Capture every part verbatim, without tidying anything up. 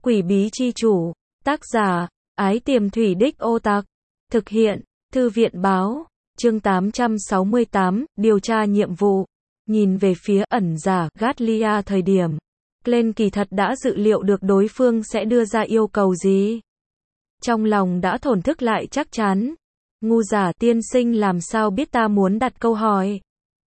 Quỷ bí chi chủ, tác giả, Ái Tiềm Thủy Đích Ô Tặc, thực hiện, Thư viện báo, chương tám trăm sáu mươi tám, điều tra nhiệm vụ, nhìn về phía ẩn giả, Gatlia thời điểm, Glenn kỳ thật đã dự liệu được đối phương sẽ đưa ra yêu cầu gì. Trong lòng đã thổn thức lại chắc chắn, ngu giả tiên sinh làm sao biết ta muốn đặt câu hỏi,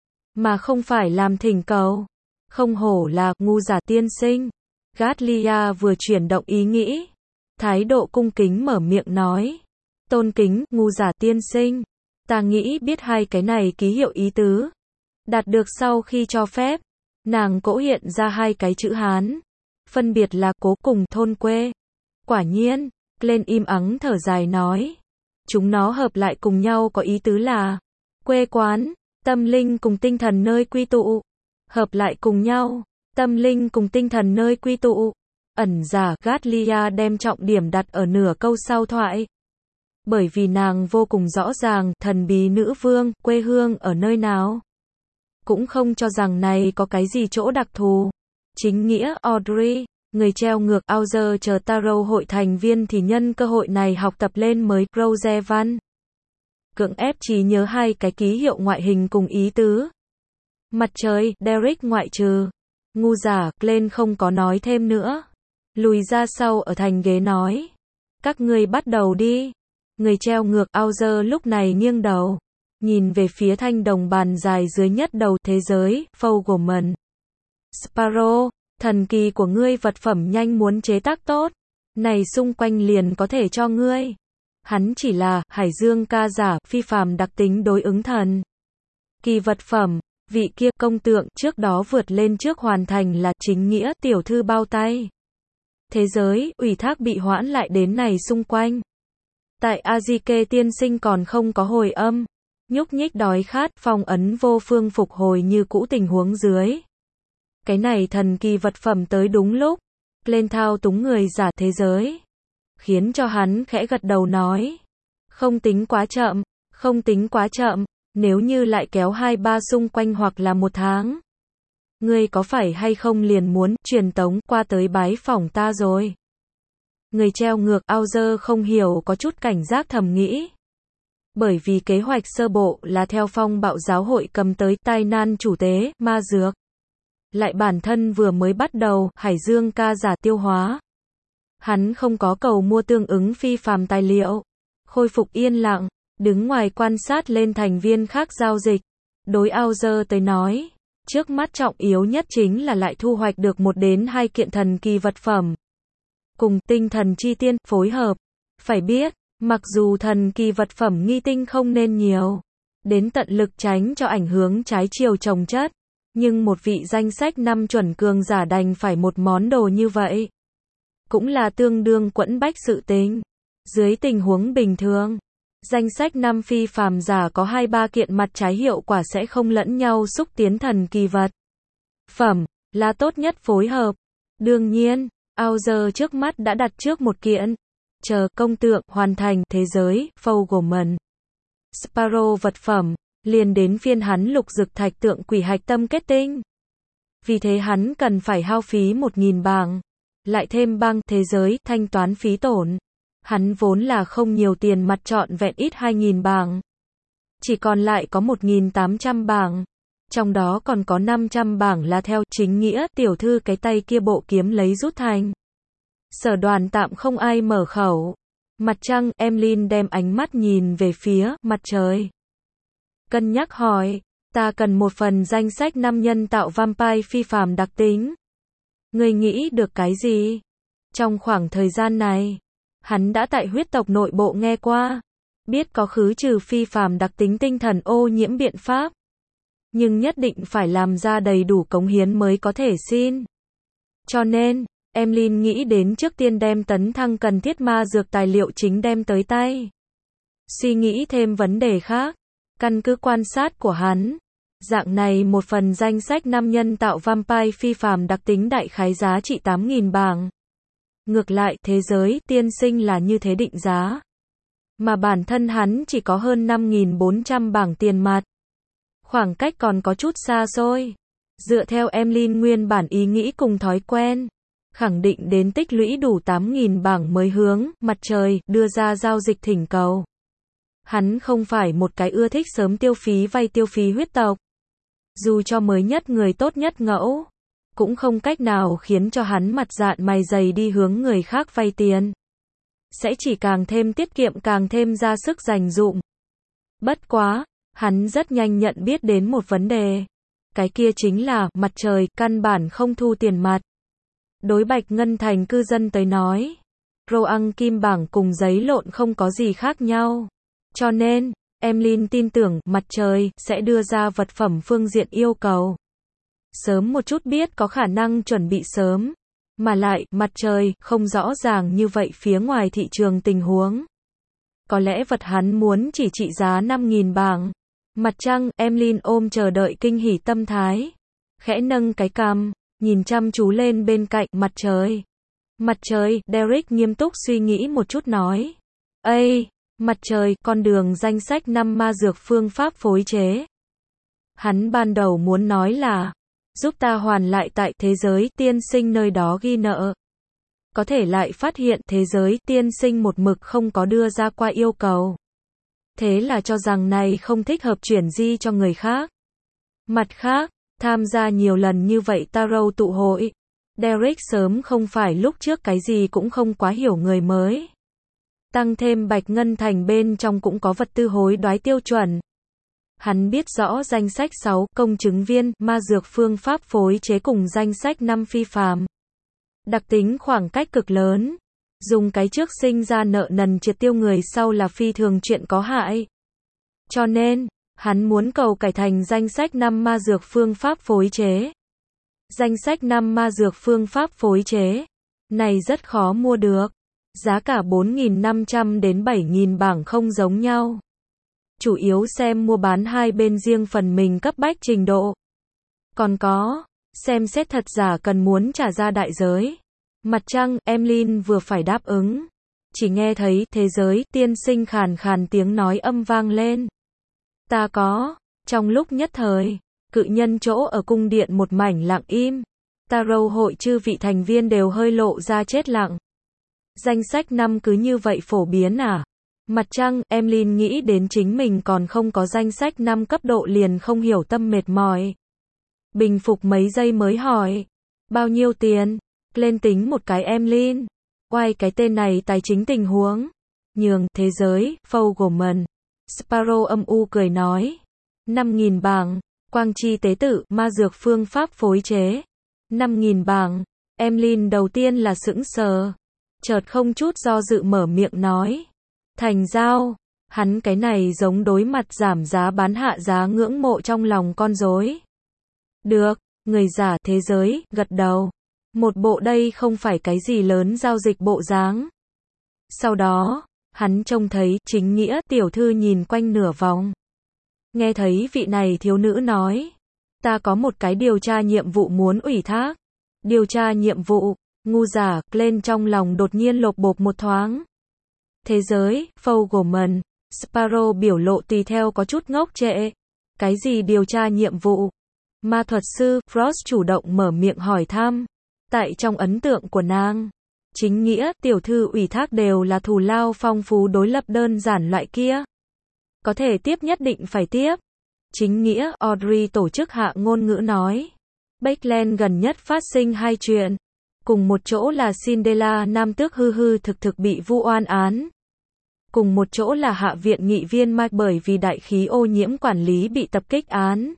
mà không phải làm thỉnh cầu, không hổ là ngu giả tiên sinh. Gatlia vừa chuyển động ý nghĩ, thái độ cung kính mở miệng nói, tôn kính, ngu giả tiên sinh, ta nghĩ biết hai cái này ký hiệu ý tứ. Đạt được sau khi cho phép, nàng cỗ hiện ra hai cái chữ Hán, phân biệt là cố cùng thôn quê. Quả nhiên, Glenn im ắng thở dài nói, chúng nó hợp lại cùng nhau có ý tứ là quê quán, tâm linh cùng tinh thần nơi quy tụ. Hợp lại cùng nhau, tâm linh cùng tinh thần nơi quy tụ. Ẩn giả Gatlia đem trọng điểm đặt ở nửa câu sau thoại. Bởi vì nàng vô cùng rõ ràng thần bí nữ vương, quê hương ở nơi nào. Cũng không cho rằng này có cái gì chỗ đặc thù. Chính nghĩa Audrey, người treo ngược Auger chờ Tarot hội thành viên thì nhân cơ hội này học tập lên mới Rose văn. Cưỡng ép trí nhớ hai cái ký hiệu ngoại hình cùng ý tứ. Mặt trời, Derek ngoại trừ. Ngu giả, Glenn không có nói thêm nữa. Lùi ra sau ở thành ghế nói. Các ngươi bắt đầu đi. Người treo ngược Auger lúc này nghiêng đầu. Nhìn về phía thanh đồng bàn dài dưới nhất đầu thế giới, Fogelman. Sparrow, thần kỳ của ngươi vật phẩm nhanh muốn chế tác tốt. Này xung quanh liền có thể cho ngươi. Hắn chỉ là, hải dương ca giả, phi phàm đặc tính đối ứng thần. Kỳ vật phẩm. Vị kia công tượng trước đó vượt lên trước hoàn thành là chính nghĩa tiểu thư bao tay. Thế giới, ủy thác bị hoãn lại đến này xung quanh. Tại Azike tiên sinh còn không có hồi âm. Nhúc nhích đói khát, phong ấn vô phương phục hồi như cũ tình huống dưới. Cái này thần kỳ vật phẩm tới đúng lúc. Lên thao túng người giả thế giới. Khiến cho hắn khẽ gật đầu nói. Không tính quá chậm, không tính quá chậm. Nếu như lại kéo hai ba xung quanh hoặc là một tháng. Ngươi có phải hay không liền muốn truyền tống qua tới bái phỏng ta rồi. Người treo ngược Auger không hiểu có chút cảnh giác thầm nghĩ. Bởi vì kế hoạch sơ bộ là theo phong bạo giáo hội cầm tới tai nan chủ tế, ma dược. Lại bản thân vừa mới bắt đầu, hải dương ca giả tiêu hóa. Hắn không có cầu mua tương ứng phi phàm tài liệu. Khôi phục yên lặng. Đứng ngoài quan sát lên thành viên khác giao dịch. Đối Auger tới nói, trước mắt trọng yếu nhất chính là lại thu hoạch được một đến hai kiện thần kỳ vật phẩm. Cùng tinh thần chi tiên phối hợp. Phải biết, mặc dù thần kỳ vật phẩm nghi tinh không nên nhiều, đến tận lực tránh cho ảnh hưởng trái chiều chồng chất, nhưng một vị danh sách năm chuẩn cường giả đành phải một món đồ như vậy. Cũng là tương đương quẫn bách sự tình. Dưới tình huống bình thường, danh sách năm phi phàm giả có hai ba kiện mặt trái hiệu quả sẽ không lẫn nhau xúc tiến thần kỳ vật phẩm, là tốt nhất phối hợp. Đương nhiên, Auger trước mắt đã đặt trước một kiện. Chờ công tượng hoàn thành thế giới, Fogelman. Sparrow vật phẩm, liền đến phiên hắn lục dực thạch tượng quỷ hạch tâm kết tinh. Vì thế hắn cần phải hao phí một nghìn bảng. Lại thêm băng thế giới, thanh toán phí tổn. Hắn vốn là không nhiều tiền mặt trọn vẹn ít hai nghìn bảng. Chỉ còn lại có một nghìn tám trăm bảng. Trong đó còn có năm trăm bảng là theo chính nghĩa tiểu thư cái tay kia bộ kiếm lấy rút thành. Sở đoàn tạm không ai mở khẩu. Mặt trăng, Emlyn đem ánh mắt nhìn về phía mặt trời. Cân nhắc hỏi, ta cần một phần danh sách năm nhân tạo vampire phi phàm đặc tính. Ngươi nghĩ được cái gì? Trong khoảng thời gian này, hắn đã tại huyết tộc nội bộ nghe qua, biết có khứ trừ phi phàm đặc tính tinh thần ô nhiễm biện pháp. Nhưng nhất định phải làm ra đầy đủ cống hiến mới có thể xin. Cho nên, Emlyn nghĩ đến trước tiên đem tấn thăng cần thiết ma dược tài liệu chính đem tới tay. Suy nghĩ thêm vấn đề khác, căn cứ quan sát của hắn. Dạng này một phần danh sách năm nhân tạo vampire phi phàm đặc tính đại khái giá trị tám nghìn bảng. Ngược lại, thế giới tiên sinh là như thế định giá. Mà bản thân hắn chỉ có hơn năm nghìn bốn trăm bảng tiền mặt. Khoảng cách còn có chút xa xôi. Dựa theo Emlyn nguyên bản ý nghĩ cùng thói quen. khẳng định đến tích lũy đủ tám nghìn bảng mới hướng Mặt Trời đưa ra giao dịch thỉnh cầu. Hắn không phải một cái ưa thích sớm tiêu phí vay tiêu phí huyết tộc. Dù cho mới nhất người tốt nhất ngẫu, cũng không cách nào khiến cho hắn mặt dạn mày dày đi hướng người khác vay tiền. Sẽ chỉ càng thêm tiết kiệm càng thêm ra sức dành dụm. Bất quá, hắn rất nhanh nhận biết đến một vấn đề. Cái kia chính là, Mặt Trời, căn bản không thu tiền mặt. Đối Bạch Ngân Thành cư dân tới nói, rô ăn kim bảng cùng giấy lộn không có gì khác nhau. Cho nên, Emlyn tin tưởng, Mặt Trời, sẽ đưa ra vật phẩm phương diện yêu cầu. Sớm một chút biết có khả năng chuẩn bị sớm. Mà lại, Mặt Trời, không rõ ràng như vậy phía ngoài thị trường tình huống. Có lẽ vật hắn muốn chỉ trị giá năm nghìn bảng. Mặt Trăng, Emlyn ôm chờ đợi kinh hỉ tâm thái. Khẽ nâng cái cằm, nhìn chăm chú lên bên cạnh, Mặt Trời. Mặt Trời, Derek nghiêm túc suy nghĩ một chút nói. Ây, Mặt Trời, con đường danh sách năm ma dược phương pháp phối chế. Hắn ban đầu muốn nói là, giúp ta hoàn lại tại thế giới tiên sinh nơi đó ghi nợ. Có thể lại phát hiện thế giới tiên sinh một mực không có đưa ra qua yêu cầu. Thế là cho rằng này không thích hợp chuyển di cho người khác. Mặt khác, tham gia nhiều lần như vậy tarot tụ hội. Derek sớm không phải lúc trước cái gì cũng không quá hiểu người mới. Tăng thêm Bạch Ngân Thành bên trong cũng có vật tư hối đoái tiêu chuẩn. Hắn biết rõ danh sách sáu công chứng viên, ma dược phương pháp phối chế cùng danh sách năm phi phàm. Đặc tính khoảng cách cực lớn. Dùng cái trước sinh ra nợ nần triệt tiêu người sau là phi thường chuyện có hại. Cho nên, hắn muốn cầu cải thành danh sách năm ma dược phương pháp phối chế. Danh sách năm ma dược phương pháp phối chế. Này rất khó mua được. Giá cả bốn nghìn năm trăm đến bảy nghìn bảng không giống nhau. Chủ yếu xem mua bán hai bên riêng phần mình cấp bách trình độ. Còn có, xem xét thật giả cần muốn trả ra đại giới. Mặt Trăng, Emlyn vừa phải đáp ứng. Chỉ nghe thấy thế giới tiên sinh khàn khàn tiếng nói âm vang lên. Ta có, trong lúc nhất thời, cự nhân chỗ ở cung điện một mảnh lặng im. Tarot hội chư vị thành viên đều hơi lộ ra chết lặng. Danh sách năm cứ như vậy phổ biến à? Mặt Trăng, Emlyn nghĩ đến chính mình còn không có danh sách năm cấp độ liền không hiểu tâm mệt mỏi. Bình phục mấy giây mới hỏi. Bao nhiêu tiền? Lên tính một cái Emlyn. Oai cái tên này tài chính tình huống. Nhường, thế giới, Fogelman. Sparrow âm u cười nói. năm nghìn bảng. Quang chi tế tự, ma dược phương pháp phối chế. năm nghìn bảng. Emlyn đầu tiên là sững sờ. Chợt không chút do dự mở miệng nói. Thành giao. Hắn cái này giống đối mặt giảm giá bán hạ giá ngưỡng mộ trong lòng con rối. Được, người giả thế giới, gật đầu. Một bộ đây không phải cái gì lớn giao dịch bộ dáng. Sau đó, hắn trông thấy chính nghĩa tiểu thư nhìn quanh nửa vòng. Nghe thấy vị này thiếu nữ nói. Ta có một cái điều tra nhiệm vụ muốn ủy thác. Điều tra nhiệm vụ, ngu giả, lên trong lòng đột nhiên lột bột một thoáng. Thế giới, Fogelman, Sparrow biểu lộ tùy theo có chút ngốc trệ. Cái gì điều tra nhiệm vụ? Ma thuật sư, Frost chủ động mở miệng hỏi thăm. Tại trong ấn tượng của nàng, chính nghĩa, tiểu thư ủy thác đều là thù lao phong phú đối lập đơn giản loại kia. Có thể tiếp nhất định phải tiếp. Chính nghĩa, Audrey tổ chức hạ ngôn ngữ nói. Bakeland gần nhất phát sinh hai chuyện. Cùng một chỗ là Cinderella nam tước hư hư thực thực bị vu oan án. Cùng một chỗ là hạ viện nghị viên Mike bởi vì đại khí ô nhiễm quản lý bị tập kích án.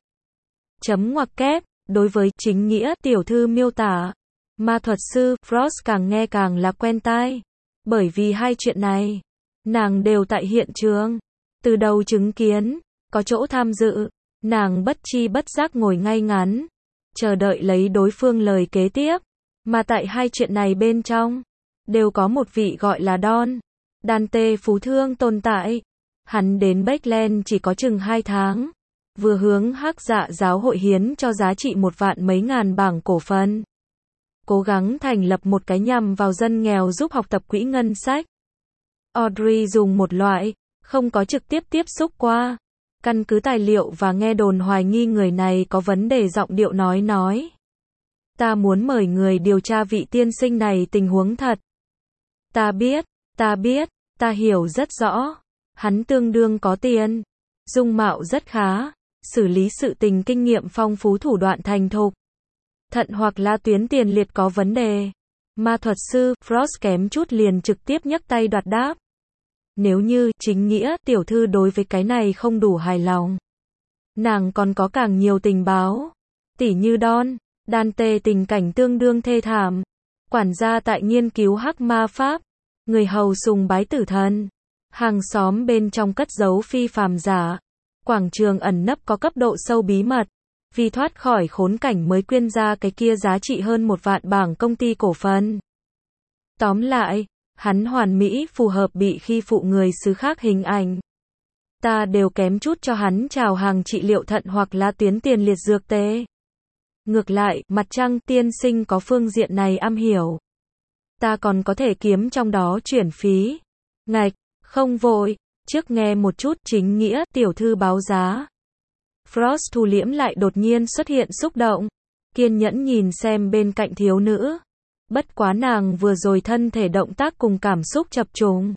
Chấm ngoặc kép, đối với chính nghĩa tiểu thư miêu tả. Ma thuật sư, Frost càng nghe càng là quen tai. Bởi vì hai chuyện này, nàng đều tại hiện trường. Từ đầu chứng kiến, có chỗ tham dự, nàng bất chi bất giác ngồi ngay ngắn. Chờ đợi lấy đối phương lời kế tiếp. Mà tại hai chuyện này bên trong, đều có một vị gọi là Don. Dante phú thương tồn tại. Hắn đến Bakeland chỉ có chừng hai tháng. Vừa hướng Hắc Dạ giáo hội hiến cho giá trị một vạn mấy ngàn bảng cổ phần. Cố gắng thành lập một cái nhằm vào dân nghèo giúp học tập quỹ ngân sách. Audrey dùng một loại, không có trực tiếp tiếp xúc qua. Căn cứ tài liệu và nghe đồn hoài nghi người này có vấn đề giọng điệu nói nói. Ta muốn mời người điều tra vị tiên sinh này tình huống thật. Ta biết, ta biết, ta hiểu rất rõ. Hắn tương đương có tiền, dung mạo rất khá, xử lý sự tình kinh nghiệm phong phú, thủ đoạn thành thục. Thận hoặc là tuyến tiền liệt có vấn đề. Ma thuật sư Frost kém chút liền trực tiếp nhấc tay đoạt đáp. Nếu như chính nghĩa tiểu thư đối với cái này không đủ hài lòng, nàng còn có càng nhiều tình báo. Tỉ như Don, Dante tình cảnh tương đương thê thảm. Quản gia tại nghiên cứu hắc ma pháp. Người hầu sùng bái tử thần. Hàng xóm bên trong cất giấu phi phàm giả. Quảng trường ẩn nấp có cấp độ sâu bí mật. Vì thoát khỏi khốn cảnh mới quyên ra cái kia giá trị hơn một vạn bảng công ty cổ phần. Tóm lại, hắn hoàn mỹ phù hợp bị khi phụ người xứ khác hình ảnh. Ta đều kém chút cho hắn chào hàng trị liệu thận hoặc là tuyến tiền liệt dược tê. Ngược lại, mặt trăng tiên sinh có phương diện này am hiểu. Ta còn có thể kiếm trong đó chuyển phí. Ngạch, không vội, trước nghe một chút chính nghĩa tiểu thư báo giá. Frost thu liễm lại đột nhiên xuất hiện xúc động. Kiên nhẫn nhìn xem bên cạnh thiếu nữ. Bất quá nàng vừa rồi thân thể động tác cùng cảm xúc chập trùng.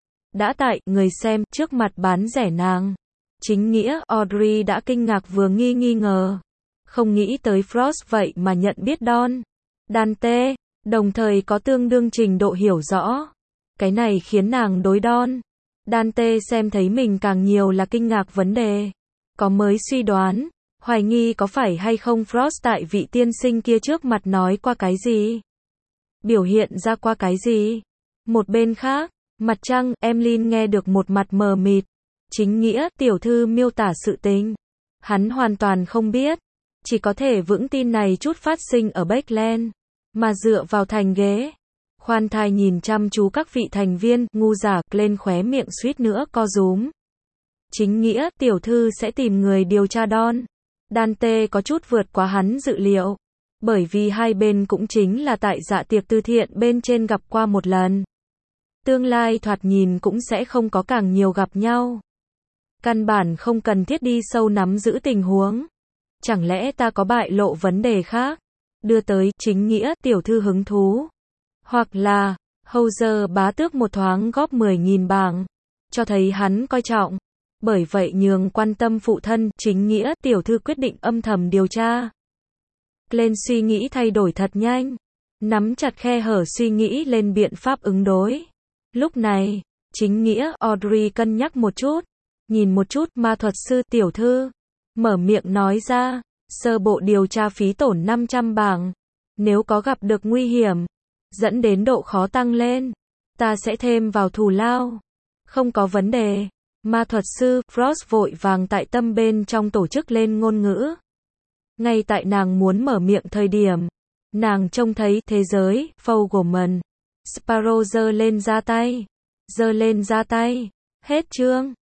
Đã tại, người xem, trước mặt bán rẻ nàng. Chính nghĩa, Audrey đã kinh ngạc vừa nghi nghi ngờ. Không nghĩ tới Frost vậy mà nhận biết Don, Dante, đồng thời có tương đương trình độ hiểu rõ. Cái này khiến nàng đối Don, Dante xem thấy mình càng nhiều là kinh ngạc vấn đề. Có mới suy đoán, hoài nghi có phải hay không Frost tại vị tiên sinh kia trước mặt nói qua cái gì, biểu hiện ra qua cái gì. Một bên khác, mặt trăng, Emlyn nghe được một mặt mờ mịt. Chính nghĩa, tiểu thư miêu tả sự tình. Hắn hoàn toàn không biết. Chỉ có thể vững tin này chút phát sinh ở Backland. Mà dựa vào thành ghế. Khoan thai nhìn chăm chú các vị thành viên, ngu giả, lên khóe miệng suýt nữa co rúm. Chính nghĩa, tiểu thư sẽ tìm người điều tra Don. Dante có chút vượt quá hắn dự liệu. Bởi vì hai bên cũng chính là tại dạ tiệc từ thiện bên trên gặp qua một lần. Tương lai thoạt nhìn cũng sẽ không có càng nhiều gặp nhau. Căn bản không cần thiết đi sâu nắm giữ tình huống. Chẳng lẽ ta có bại lộ vấn đề khác, đưa tới chính nghĩa tiểu thư hứng thú. Hoặc là, Hauser bá tước một thoáng góp mười nghìn bảng, cho thấy hắn coi trọng. Bởi vậy nhường quan tâm phụ thân, chính nghĩa tiểu thư quyết định âm thầm điều tra. Lên suy nghĩ thay đổi thật nhanh, nắm chặt khe hở suy nghĩ lên biện pháp ứng đối. Lúc này, chính nghĩa Audrey cân nhắc một chút, nhìn một chút ma thuật sư tiểu thư, mở miệng nói ra, sơ bộ điều tra phí tổn năm trăm bảng. Nếu có gặp được nguy hiểm, dẫn đến độ khó tăng lên, ta sẽ thêm vào thù lao. Không có vấn đề. Ma thuật sư Frost vội vàng tại tâm bên trong tổ chức lên ngôn ngữ. Ngay tại nàng muốn mở miệng thời điểm, nàng trông thấy thế giới, Fogelman, Sparrow giơ lên ra tay, giơ lên ra tay. Hết chương.